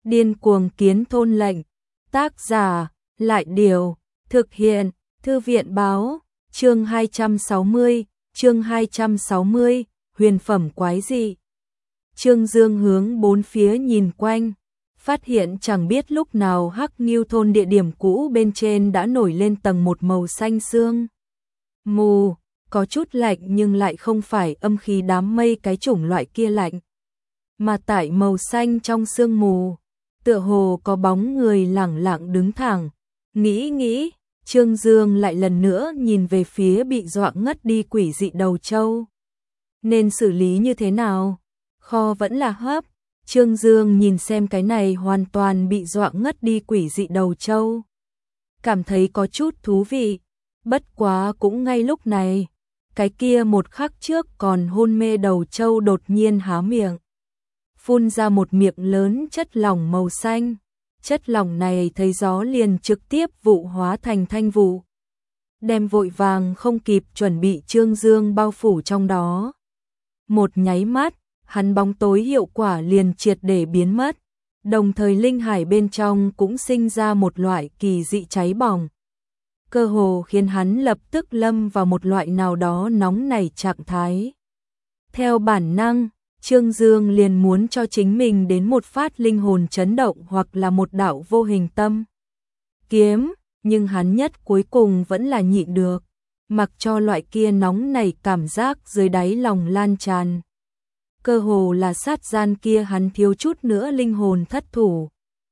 Điên cuồng kiến thôn lệnh. Tác giả, Lại Điều. Thực hiện, Thư viện báo. Chương 260, huyền phẩm quái dị. Trương Dương hướng bốn phía nhìn quanh, phát hiện chẳng biết lúc nào Hắc Newton địa điểm cũ bên trên đã nổi lên tầng một màu xanh sương mù, có chút lạnh nhưng lại không phải âm khí đám mây cái chủng loại kia lạnh, mà tại màu xanh trong sương mù, tựa hồ có bóng người lẳng lặng đứng thẳng. Nghĩ, Trương Dương lại lần nữa nhìn về phía bị dọa ngất đi quỷ dị đầu trâu. Nên xử lý như thế nào? Kho vẫn là hấp. Trương Dương nhìn xem cái này hoàn toàn bị dọa ngất đi quỷ dị đầu trâu, cảm thấy có chút thú vị. Bất quá cũng ngay lúc này, cái kia một khắc trước còn hôn mê đầu trâu đột nhiên há miệng, phun ra một miệng lớn chất lỏng màu xanh. Chất lỏng này thấy gió liền trực tiếp vụ hóa thành thanh vụ, đem vội vàng không kịp chuẩn bị Trương Dương bao phủ trong đó. Một nháy mắt, hắn bóng tối hiệu quả liền triệt để biến mất, đồng thời linh hải bên trong cũng sinh ra một loại kỳ dị cháy bỏng, cơ hồ khiến hắn lập tức lâm vào một loại nào đó nóng nảy trạng thái. Theo bản năng, Trương Dương liền muốn cho chính mình đến một phát linh hồn chấn động hoặc là một đạo vô hình tâm kiếm, nhưng hắn nhất cuối cùng vẫn là nhịn được, mặc cho loại kia nóng nảy cảm giác dưới đáy lòng lan tràn. Cơ hồ là sát gian kia hắn thiếu chút nữa linh hồn thất thủ.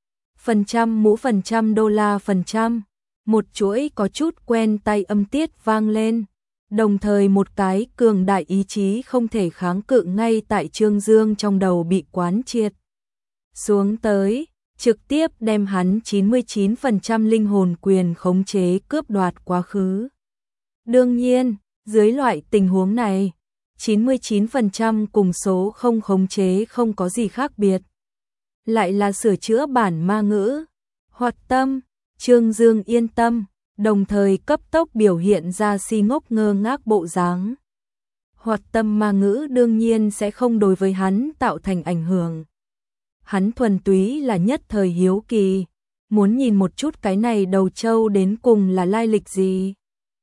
$, một chuỗi có chút quen tay âm tiết vang lên, đồng thời một cái cường đại ý chí không thể kháng cự ngay tại Trương Dương trong đầu bị quán triệt xuống tới, trực tiếp đem hắn 99% linh hồn quyền khống chế cướp đoạt quá khứ. Đương nhiên, dưới loại tình huống này, 99% cùng số không khống chế không có gì khác biệt. Lại là sửa chữa bản ma ngữ. Hoạt tâm, Trương Dương yên tâm, đồng thời cấp tốc biểu hiện ra si ngốc ngơ ngác bộ dáng. Hoạt tâm ma ngữ đương nhiên sẽ không đối với hắn tạo thành ảnh hưởng. Hắn thuần túy là nhất thời hiếu kỳ, muốn nhìn một chút cái này đầu trâu đến cùng là lai lịch gì.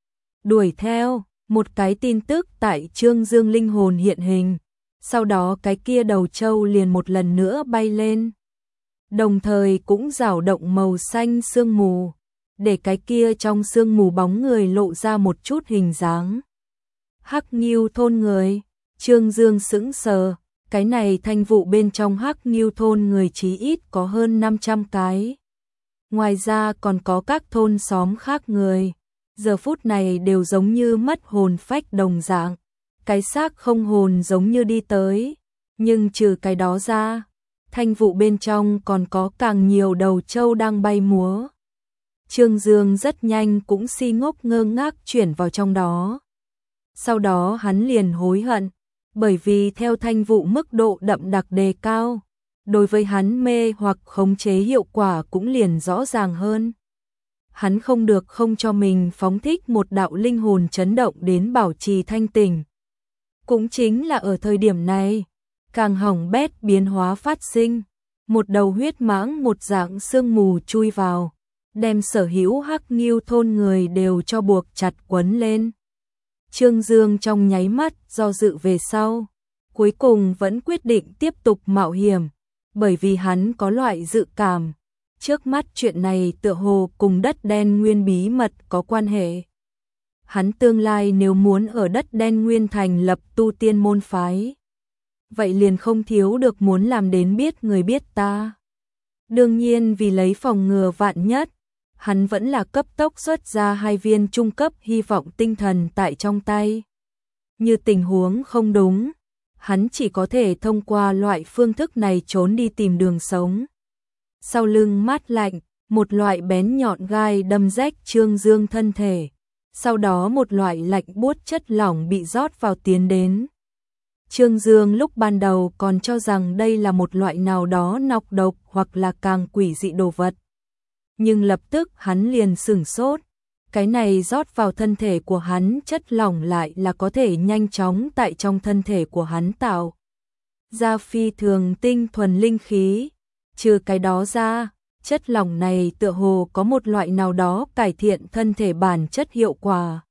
Đuổi theo, một cái tin tức tại Trương Dương linh hồn hiện hình, sau đó cái kia đầu trâu liền một lần nữa bay lên, đồng thời cũng rảo động màu xanh sương mù, để cái kia trong sương mù bóng người lộ ra một chút hình dáng. Hắc Newton người. Trương Dương sững sờ, cái này thanh vụ bên trong Hắc Newton người chí ít có hơn 500 cái. Ngoài ra còn có các thôn xóm khác người, giờ phút này đều giống như mất hồn phách đồng dạng, cái xác không hồn giống như đi tới, nhưng trừ cái đó ra, thanh vụ bên trong còn có càng nhiều đầu trâu đang bay múa. Trương Dương rất nhanh cũng si ngốc ngơ ngác chuyển vào trong đó. Sau đó hắn liền hối hận, bởi vì theo thanh vụ mức độ đậm đặc đề cao, đối với hắn mê hoặc khống chế hiệu quả cũng liền rõ ràng hơn. Hắn không được không cho mình phóng thích một đạo linh hồn chấn động đến bảo trì thanh tỉnh. Cũng chính là ở thời điểm này, càng hỏng bét biến hóa phát sinh, một đầu huyết mãng một dạng sương mù chui vào, đem sở hữu Hắc Newton người đều cho buộc chặt quấn lên. Trương Dương trong nháy mắt do dự về sau, cuối cùng vẫn quyết định tiếp tục mạo hiểm, bởi vì hắn có loại dự cảm, trước mắt chuyện này tựa hồ cùng đất đen nguyên bí mật có quan hệ. Hắn tương lai nếu muốn ở đất đen nguyên thành lập tu tiên môn phái, vậy liền không thiếu được muốn làm đến biết người biết ta. Đương nhiên vì lấy phòng ngừa vạn nhất, hắn vẫn là cấp tốc xuất ra 2 viên trung cấp hy vọng tinh thần tại trong tay. Như tình huống không đúng, hắn chỉ có thể thông qua loại phương thức này trốn đi tìm đường sống. Sau lưng mát lạnh, một loại bén nhọn gai đâm rách Trương Dương thân thể, sau đó một loại lạnh buốt chất lỏng bị rót vào tiến đến. Trương Dương lúc ban đầu còn cho rằng đây là một loại nào đó nọc độc hoặc là càng quỷ dị đồ vật. Nhưng lập tức hắn liền sửng sốt, cái này rót vào thân thể của hắn chất lỏng lại là có thể nhanh chóng tại trong thân thể của hắn tạo ra phi thường tinh thuần linh khí. Trừ cái đó ra, chất lỏng này tựa hồ có một loại nào đó cải thiện thân thể bản chất hiệu quả.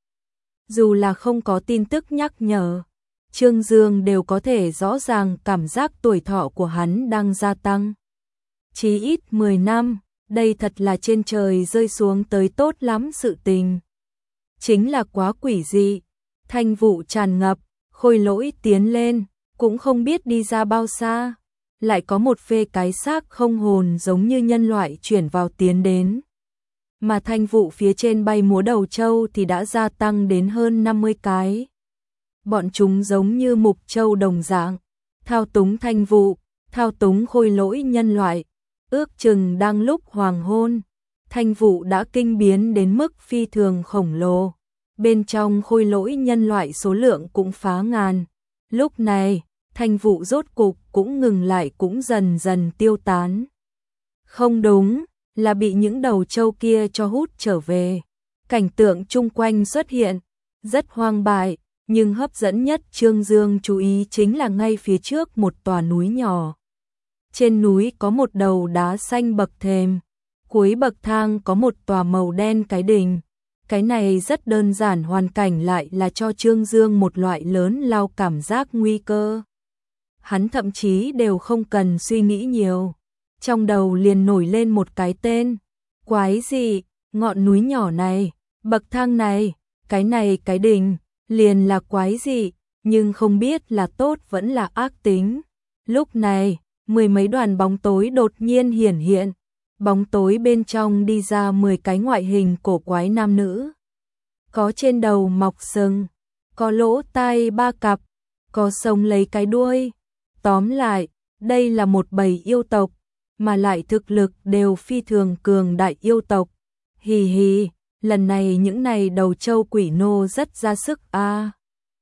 Dù là không có tin tức nhắc nhở, Trương Dương đều có thể rõ ràng cảm giác tuổi thọ của hắn đang gia tăng. Chí ít 10 năm, đây thật là trên trời rơi xuống tới tốt lắm sự tình. Chính là quá quỷ dị, thanh vụ tràn ngập, Khôi Lỗi tiến lên, cũng không biết đi ra bao xa, lại có một phê cái xác không hồn giống như nhân loại chuyển vào tiến đến. Mà thanh vụ phía trên bay múa đầu trâu thì đã gia tăng đến hơn 50 cái. Bọn chúng giống như mục trâu đồng dạng, thao túng thanh vụ, thao túng Khôi Lỗi nhân loại. Ước chừng đang lúc hoàng hôn, thanh vụ đã kinh biến đến mức phi thường khổng lồ. Bên trong Khôi Lỗi nhân loại số lượng cũng phá ngàn. Lúc này, thanh vụ rốt cục cũng ngừng lại, cũng dần dần tiêu tán. Không đúng, là bị những đầu trâu kia cho hút trở về. Cảnh tượng chung quanh xuất hiện, rất hoang bại, nhưng hấp dẫn nhất Trương Dương chú ý chính là ngay phía trước một tòa núi nhỏ. Trên núi có một đầu đá xanh bậc thềm, cuối bậc thang có một tòa màu đen cái đình. Cái này rất đơn giản, hoàn cảnh lại là cho Trương Dương một loại lớn lao cảm giác nguy cơ. Hắn thậm chí đều không cần suy nghĩ nhiều, trong đầu liền nổi lên một cái tên. Quái gì, ngọn núi nhỏ này, bậc thang này, cái đình, liền là quái gì, nhưng không biết là tốt vẫn là ác tính. Lúc này, mười mấy đoàn bóng tối đột nhiên hiển hiện. Bóng tối bên trong đi ra 10 cái ngoại hình cổ quái nam nữ. Có trên đầu mọc sừng, có lỗ tai 3 cặp, có sống lấy cái đuôi. Tóm lại, đây là một bầy yêu tộc, mà lại thực lực đều phi thường cường đại yêu tộc. Hì hì, lần này những này đầu trâu quỷ nô rất ra sức a.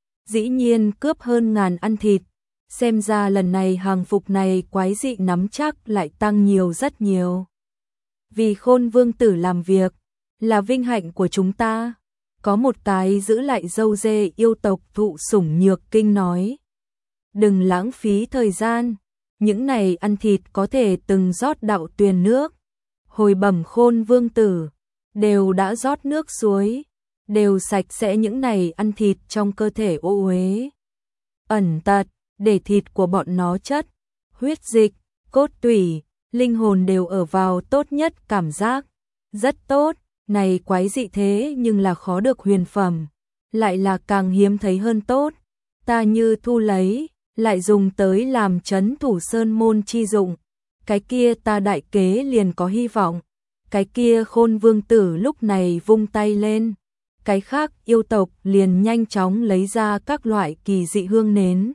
Dĩ nhiên cướp hơn ngàn ăn thịt. Xem ra lần này hàng phục này quái dị nắm chắc lại tăng nhiều rất nhiều. Vì Khôn Vương tử làm việc, là vinh hạnh của chúng ta. Có một cái giữ lại dâu dê yêu tộc thụ sủng nhược kinh nói. Đừng lãng phí thời gian, những này ăn thịt có thể từng rót đạo tuyền nước. Hồi bẩm Khôn Vương tử, đều đã rót nước suối, đều sạch sẽ, những này ăn thịt trong cơ thể ô uế ẩn tật, để thịt của bọn nó chất, huyết dịch, cốt tủy, linh hồn đều ở vào tốt nhất cảm giác. Rất tốt, này quái dị thế nhưng là khó được huyền phẩm, lại là càng hiếm thấy hơn tốt. Ta như thu lấy, lại dùng tới làm trấn thủ sơn môn chi dụng. Cái kia ta đại kế liền có hy vọng. Cái kia Khôn Vương tử lúc này vung tay lên. Cái khác yêu tộc liền nhanh chóng lấy ra các loại kỳ dị hương nến,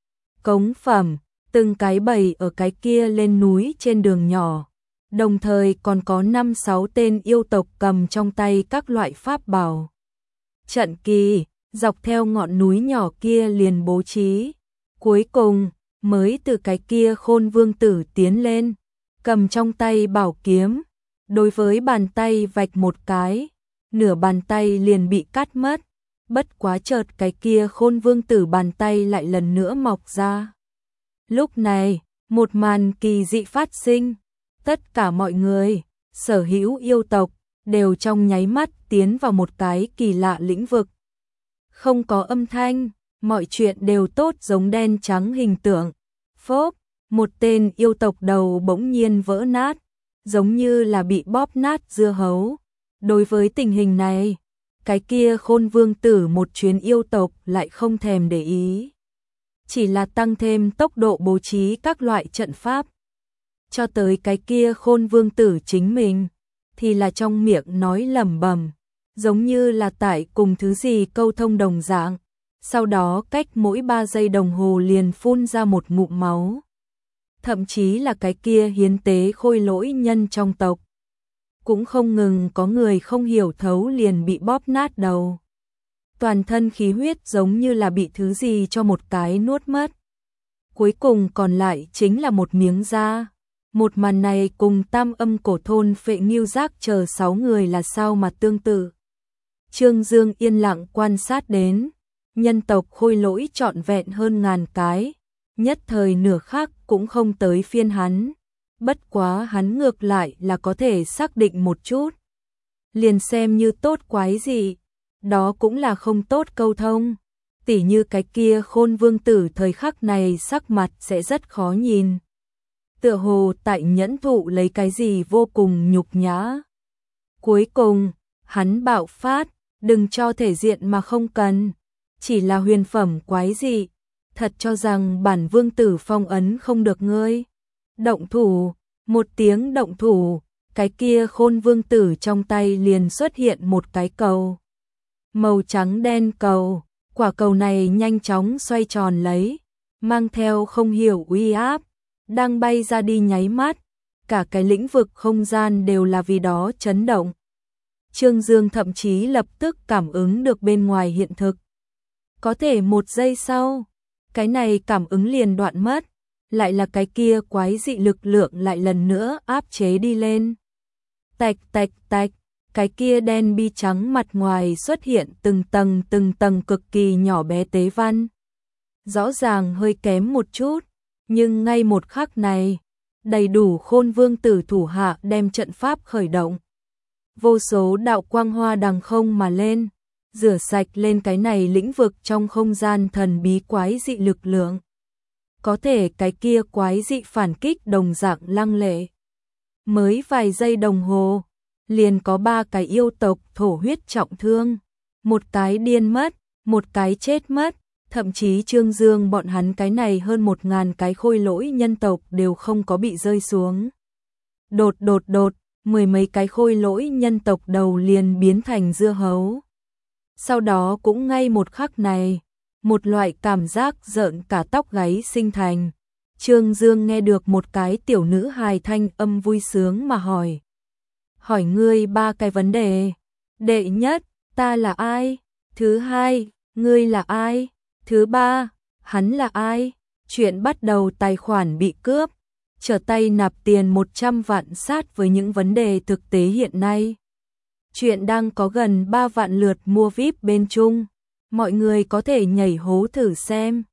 cống phẩm, từng cái bày ở cái kia lên núi trên đường nhỏ. Đồng thời còn có 5-6 tên yêu tộc cầm trong tay các loại pháp bảo. Trận kỳ, dọc theo ngọn núi nhỏ kia liền bố trí. Cuối cùng, mới từ cái kia Khôn Vương tử tiến lên, cầm trong tay bảo kiếm. Đối với bàn tay vạch một cái, nửa bàn tay liền bị cắt mất. Bất quá chợt cái kia Khôn Vương tử bàn tay lại lần nữa mọc ra. Lúc này, một màn kỳ dị phát sinh. Tất cả mọi người, sở hữu yêu tộc, đều trong nháy mắt tiến vào một cái kỳ lạ lĩnh vực. Không có âm thanh, mọi chuyện đều tốt giống đen trắng hình tượng. Phốp, một tên yêu tộc đầu bỗng nhiên vỡ nát, giống như là bị bóp nát dưa hấu. Đối với tình hình này, cái kia Khôn Vương tử một chuyến yêu tộc lại không thèm để ý. Chỉ là tăng thêm tốc độ bố trí các loại trận pháp. Cho tới cái kia Khôn Vương tử chính mình, thì là trong miệng nói lẩm bẩm, giống như là tại cùng thứ gì câu thông đồng dạng. Sau đó cách mỗi 3 giây đồng hồ liền phun ra một ngụm máu. Thậm chí là cái kia hiến tế Khôi Lỗi nhân trong tộc, cũng không ngừng có người không hiểu thấu liền bị bóp nát đầu. Toàn thân khí huyết giống như là bị thứ gì cho một cái nuốt mất. Cuối cùng còn lại chính là một miếng da. Một màn này cùng Tam Âm cổ thôn Phệ Ngưu Giác chờ 6 người là sao mà tương tự. Trương Dương yên lặng quan sát đến, nhân tộc Khôi Lỗi trọn vẹn hơn ngàn cái, nhất thời nửa khắc cũng không tới phiên hắn. bất quá hắn ngược lại là có thể xác định một chút. Liền xem như tốt quái gì, đó cũng là không tốt câu thông. Tỉ như cái kia Khôn Vương tử thời khắc này sắc mặt sẽ rất khó nhìn. Tựa hồ tại nhẫn thụ lấy cái gì vô cùng nhục nhã. Cuối cùng, hắn bạo phát, đừng cho thể diện mà không cần. Chỉ là huyền phẩm quái gì, thật cho rằng bản vương tử phong ấn không được ngươi. Động thủ, một tiếng động thủ, cái kia Khôn Vương tử trong tay liền xuất hiện một cái cầu. Màu trắng đen cầu, quả cầu này nhanh chóng xoay tròn lấy, mang theo không hiểu uy áp, đang bay ra đi nháy mắt, cả cái lĩnh vực không gian đều là vì đó chấn động. Trương Dương thậm chí lập tức cảm ứng được bên ngoài hiện thực. Có thể một giây sau, cái này cảm ứng liền đoạn mất, lại là cái kia quái dị lực lượng lại lần nữa áp chế đi lên. Tạch tạch tạch, cái kia đen bi trắng mặt ngoài xuất hiện từng tầng cực kỳ nhỏ bé tế văn. Rõ ràng hơi kém một chút, nhưng ngay một khắc này, đầy đủ Khôn Vương tử thủ hạ đem trận pháp khởi động. Vô số đạo quang hoa đằng không mà lên, rửa sạch lên cái này lĩnh vực trong không gian thần bí quái dị lực lượng. Có thể cái kia quái dị phản kích đồng dạng lăng lệ. Mới vài giây đồng hồ, liền có 3 cái yêu tộc thổ huyết trọng thương, một cái điên mất, một cái chết mất, thậm chí Trương Dương bọn hắn cái này hơn 1000 cái khôi lỗi nhân tộc đều không có bị rơi xuống. Đột, mười mấy cái khôi lỗi nhân tộc đầu liền biến thành dưa hấu. Sau đó cũng ngay một khắc này, một loại cảm giác rợn cả tóc gáy sinh thành. Trương Dương nghe được một cái tiểu nữ hài thanh âm vui sướng mà hỏi. Hỏi ngươi 3 cái vấn đề. Đệ nhất, ta là ai? Thứ hai, ngươi là ai? Thứ ba, hắn là ai? Chuyện bắt đầu tài khoản bị cướp, trở tay nạp tiền 100 vạn sát với những vấn đề thực tế hiện nay. Chuyện đang có gần 3 vạn lượt mua VIP bên Trung, mọi người có thể nhảy hố thử xem.